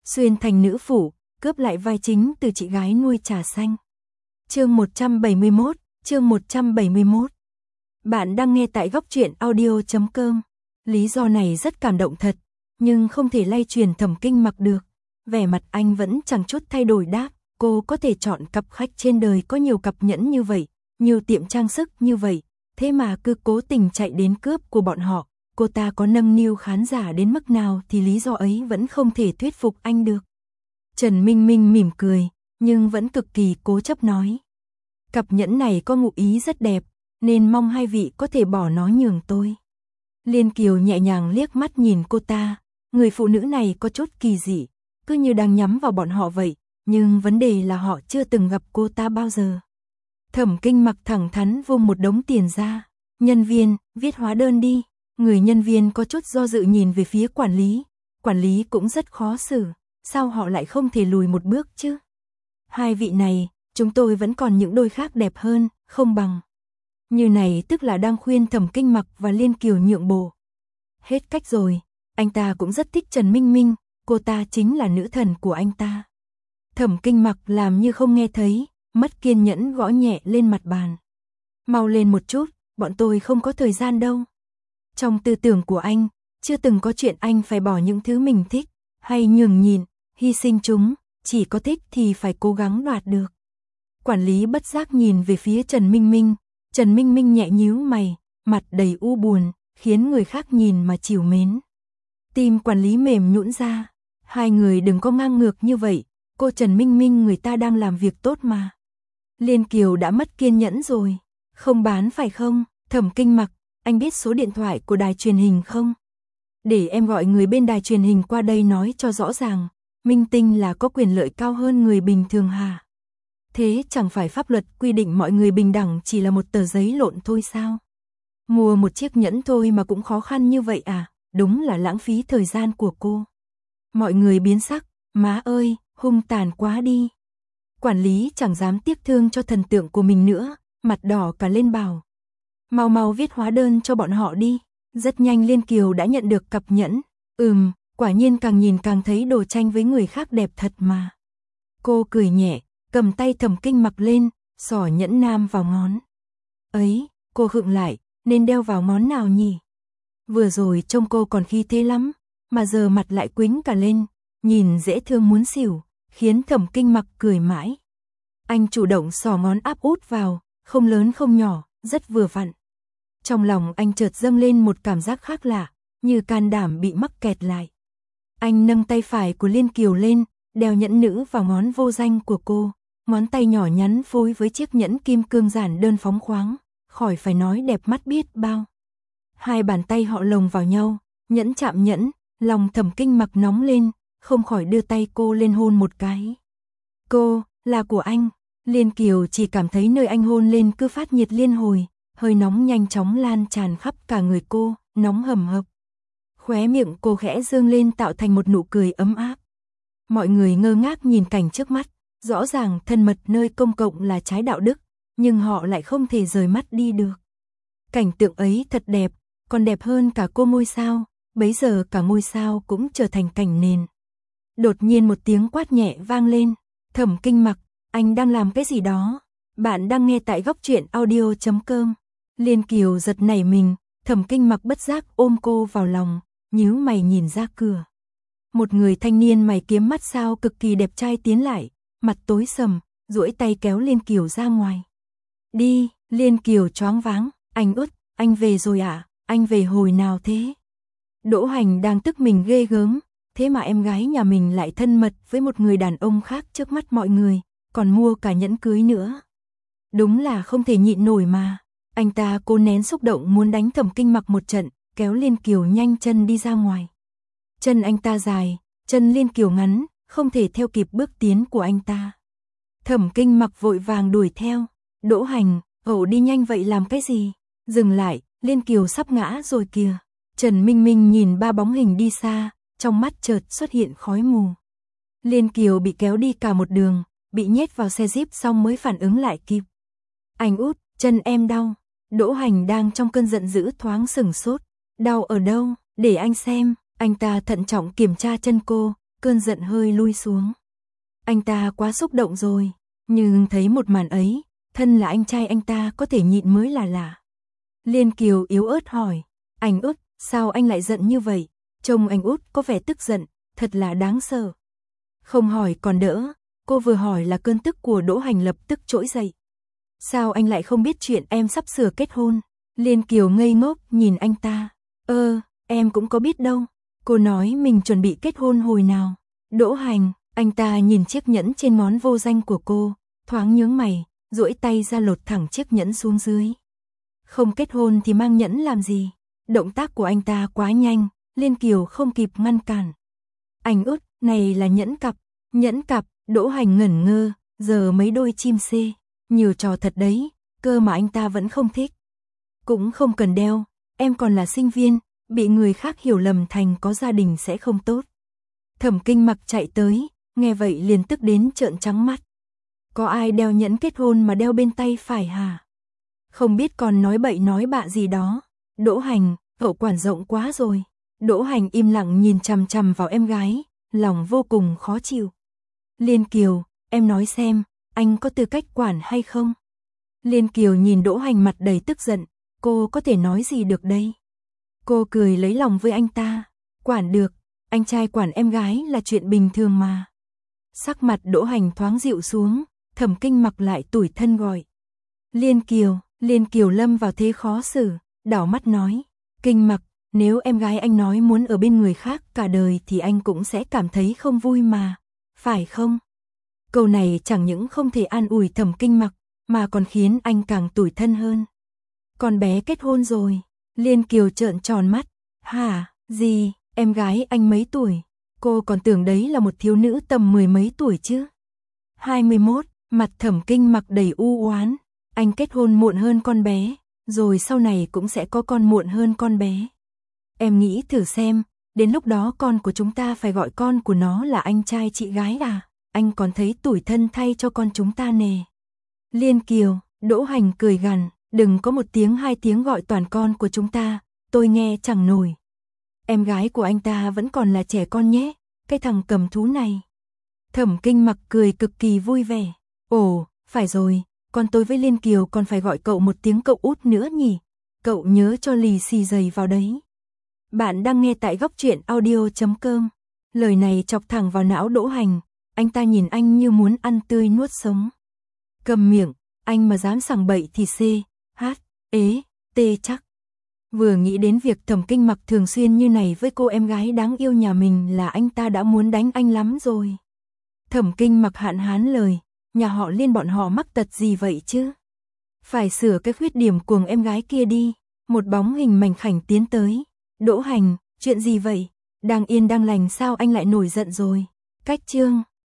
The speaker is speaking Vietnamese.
xuyên thành nữ phủ, cướp lại vai chính từ chị gái nuôi Trà Xanh. Chương 171. Bạn đang nghe tại goctruyện audio.com. Lý do này rất cảm động thật, nhưng không thể lay truyền Thẩm Kinh Mặc được. Vẻ mặt anh vẫn chẳng chút thay đổi đáp, cô có thể chọn cặp khách trên đời có nhiều cặp nhẫn như vậy, nhiều tiệm trang sức như vậy, thế mà cứ cố tình chạy đến cướp của bọn họ. Cô ta có nâng niu khán giả đến mức nào thì lý do ấy vẫn không thể thuyết phục anh được. Trần Minh Minh mỉm cười, nhưng vẫn cực kỳ cố chấp nói. Cặp nhẫn này có ngụ ý rất đẹp, nên mong hai vị có thể bỏ nó nhường tôi. Liên Kiều nhẹ nhàng liếc mắt nhìn cô ta, người phụ nữ này có chút kỳ dị, cứ như đang nhắm vào bọn họ vậy, nhưng vấn đề là họ chưa từng gặp cô ta bao giờ. Thẩm Kinh Mặc thẳng thắn vung một đống tiền ra, nhân viên, viết hóa đơn đi. Người nhân viên có chút do dự nhìn về phía quản lý cũng rất khó xử, sao họ lại không thể lùi một bước chứ? Hai vị này, chúng tôi vẫn còn những đôi khác đẹp hơn, không bằng. Như này tức là đang khuyên Thẩm Kinh Mặc và Liên Kiều nhượng bộ. Hết cách rồi, anh ta cũng rất thích Trần Minh Minh, cô ta chính là nữ thần của anh ta. Thẩm Kinh Mặc làm như không nghe thấy, mất kiên nhẫn gõ nhẹ lên mặt bàn. Mau lên một chút, bọn tôi không có thời gian đâu. Trong tư tưởng của anh, chưa từng có chuyện anh phải bỏ những thứ mình thích, hay nhường nhịn, hy sinh chúng, chỉ có thích thì phải cố gắng đoạt được. Quản lý bất giác nhìn về phía Trần Minh Minh, Trần Minh Minh nhẹ nhíu mày, mặt đầy u buồn, khiến người khác nhìn mà trìu mến. Tim quản lý mềm nhũn ra, hai người đừng có ngang ngược như vậy, cô Trần Minh Minh người ta đang làm việc tốt mà. Liên Kiều đã mất kiên nhẫn rồi, không bán phải không? Thẩm Kinh Mặc, anh biết số điện thoại của đài truyền hình không? Để em gọi người bên đài truyền hình qua đây nói cho rõ ràng, minh tinh là có quyền lợi cao hơn người bình thường hả? Thế chẳng phải pháp luật quy định mọi người bình đẳng chỉ là một tờ giấy lộn thôi sao? Mua một chiếc nhẫn thôi mà cũng khó khăn như vậy à? Đúng là lãng phí thời gian của cô. Mọi người biến sắc, má ơi, hung tàn quá đi. Quản lý chẳng dám tiếc thương cho thần tượng của mình nữa, mặt đỏ cả lên bảo. Mau mau viết hóa đơn cho bọn họ đi. Rất nhanh Liên Kiều đã nhận được cặp nhẫn. Quả nhiên càng nhìn càng thấy đồ tranh với người khác đẹp thật mà. Cô cười nhẹ, cầm tay Thẩm Kinh Mặc lên, xỏ nhẫn nam vào ngón. Ấy, cô khựng lại, nên đeo vào ngón nào nhỉ? Vừa rồi trông cô còn khí thế lắm, mà giờ mặt lại quĩnh cả lên, nhìn dễ thương muốn xỉu, khiến Thẩm Kinh Mặc cười mãi. Anh chủ động xỏ ngón áp út vào, không lớn không nhỏ, rất vừa vặn. Trong lòng anh chợt dâng lên một cảm giác khác lạ, như can đảm bị mắc kẹt lại. Anh nâng tay phải của Liên Kiều lên, đeo nhẫn nữ vào ngón vô danh của cô, ngón tay nhỏ nhắn phối với chiếc nhẫn kim cương giản đơn phóng khoáng, khỏi phải nói đẹp mắt biết bao. Hai bàn tay họ lồng vào nhau, nhẫn chạm nhẫn, lòng Thẩm Kinh Mặc nóng lên, không khỏi đưa tay cô lên hôn một cái. Cô, là của anh. Liên Kiều chỉ cảm thấy nơi anh hôn lên cứ phát nhiệt liên hồi, hơi nóng nhanh chóng lan tràn khắp cả người cô, nóng hầm hập. Khóe miệng cô khẽ dương lên tạo thành một nụ cười ấm áp. Mọi người ngơ ngác nhìn cảnh trước mắt, rõ ràng thân mật nơi công cộng là trái đạo đức, nhưng họ lại không thể rời mắt đi được. Cảnh tượng ấy thật đẹp, còn đẹp hơn cả cô ngôi sao, bấy giờ cả ngôi sao cũng trở thành cảnh nền. Đột nhiên một tiếng quát nhẹ vang lên, Thẩm Kinh Mặc, anh đang làm cái gì đó? Bạn đang nghe tại goctruyện audio.com. Liên Kiều giật nảy mình, Thẩm Kinh Mặc bất giác ôm cô vào lòng, nhíu mày nhìn ra cửa. Một người thanh niên mày kiếm mắt sao cực kỳ đẹp trai tiến lại, mặt tối sầm, duỗi tay kéo Liên Kiều ra ngoài. Đi, Liên Kiều choáng váng, anh Út, anh về rồi à? Anh về hồi nào thế? Đỗ Hành đang tức mình ghê gớm, thế mà em gái nhà mình lại thân mật với một người đàn ông khác trước mắt mọi người, còn mua cả nhẫn cưới nữa. Đúng là không thể nhịn nổi mà. Anh ta cố nén xúc động muốn đánh Thẩm Kinh Mặc một trận, kéo Liên Kiều nhanh chân đi ra ngoài. Chân anh ta dài, chân Liên Kiều ngắn, không thể theo kịp bước tiến của anh ta. Thẩm Kinh Mặc vội vàng đuổi theo. Đỗ Hành, cậu đi nhanh vậy làm cái gì? Dừng lại, Liên Kiều sắp ngã rồi kìa. Trần Minh Minh nhìn ba bóng hình đi xa, trong mắt chợt xuất hiện khói mù. Liên Kiều bị kéo đi cả một đường, bị nhét vào xe jeep xong mới phản ứng lại kịp. Anh Út, chân em đau. Đỗ Hành đang trong cơn giận dữ thoáng sửng sốt. Đau ở đâu? Để anh xem. Anh ta thận trọng kiểm tra chân cô, cơn giận hơi lui xuống. Anh ta quá xúc động rồi, nhưng thấy một màn ấy, thân là anh trai anh ta có thể nhịn mới là lạ. Liên Kiều yếu ớt hỏi, anh Út, sao anh lại giận như vậy? Trông anh Út có vẻ tức giận, thật là đáng sợ. Không hỏi còn đỡ, cô vừa hỏi là cơn tức của Đỗ Hành lập tức trỗi dậy. Sao anh lại không biết chuyện em sắp sửa kết hôn? Liên Kiều ngây ngốc nhìn anh ta. Em cũng có biết đâu. Cô nói mình chuẩn bị kết hôn hồi nào. Đỗ Hành, anh ta nhìn chiếc nhẫn trên ngón vô danh của cô, thoáng nhướng mày, duỗi tay ra lột thẳng chiếc nhẫn xuống dưới. Không kết hôn thì mang nhẫn làm gì? Động tác của anh ta quá nhanh, Liên Kiều không kịp ngăn cản. Anh Út, này là nhẫn cặp. Nhẫn cặp, Đỗ Hành ngẩn ngơ, giờ mấy đôi chim xê. Nhiều trò thật đấy, cơ mà anh ta vẫn không thích. Cũng không cần đeo, em còn là sinh viên, bị người khác hiểu lầm thành có gia đình sẽ không tốt. Thẩm Kinh Mặc chạy tới, nghe vậy liền tức đến trợn trắng mắt. Có ai đeo nhẫn kết hôn mà đeo bên tay phải hả? Không biết còn nói bậy nói bạ gì đó. Đỗ Hành, cậu quản rộng quá rồi. Đỗ Hành im lặng nhìn chằm chằm vào em gái, lòng vô cùng khó chịu. Liên Kiều, em nói xem, anh có tư cách quản hay không? Liên Kiều nhìn Đỗ Hành mặt đầy tức giận, cô có thể nói gì được đây? Cô cười lấy lòng với anh ta, quản được, anh trai quản em gái là chuyện bình thường mà. Sắc mặt Đỗ Hành thoáng dịu xuống, Thẩm Kinh Mặc lại tủi thân gọi. Liên Kiều lâm vào thế khó xử, đảo mắt nói, Kinh Mặc, nếu em gái anh nói muốn ở bên người khác cả đời thì anh cũng sẽ cảm thấy không vui mà, phải không? Câu này chẳng những không thể an ủi Thẩm Kinh Mặc, mà còn khiến anh càng tủi thân hơn. Con bé kết hôn rồi, Liên Kiều trợn tròn mắt, hả, gì, em gái anh mấy tuổi? Cô còn tưởng đấy là một thiếu nữ tầm 10 mấy tuổi chứ. 21, mặt Thẩm Kinh Mặc đầy u oán, anh kết hôn muộn hơn con bé, rồi sau này cũng sẽ có con muộn hơn con bé. Em nghĩ thử xem, đến lúc đó con của chúng ta phải gọi con của nó là anh trai chị gái à? Anh còn thấy tủi thân thay cho con chúng ta nè. Liên Kiều, Đỗ Hành cười gằn, đừng có một tiếng hai tiếng gọi toàn con của chúng ta, tôi nghe chẳng nổi. Em gái của anh ta vẫn còn là trẻ con nhé, cái thằng cầm thú này. Thẩm Kinh Mặc cười cực kỳ vui vẻ. Ồ, phải rồi, con tôi với Liên Kiều còn phải gọi cậu một tiếng cậu Út nữa nhỉ. Cậu nhớ cho lì xì dày vào đấy. Bạn đang nghe tại góc truyện audio.com. Lời này chọc thẳng vào não Đỗ Hành, anh ta nhìn anh như muốn ăn tươi nuốt sống. Cầm miệng, anh mà dám sảng bậy thì chắc. Vừa nghĩ đến việc Thẩm Kinh Mặc thường xuyên như này với cô em gái đáng yêu nhà mình là anh ta đã muốn đánh anh lắm rồi. Thẩm Kinh Mặc hạn hán lời, nhà họ Liên bọn họ mắc tật gì vậy chứ? Phải sửa cái khuyết điểm cuồng em gái kia đi. Một bóng hình mảnh khảnh tiến tới. Đỗ Hành, chuyện gì vậy? Đang yên đang lành sao anh lại nổi giận rồi? Cách chương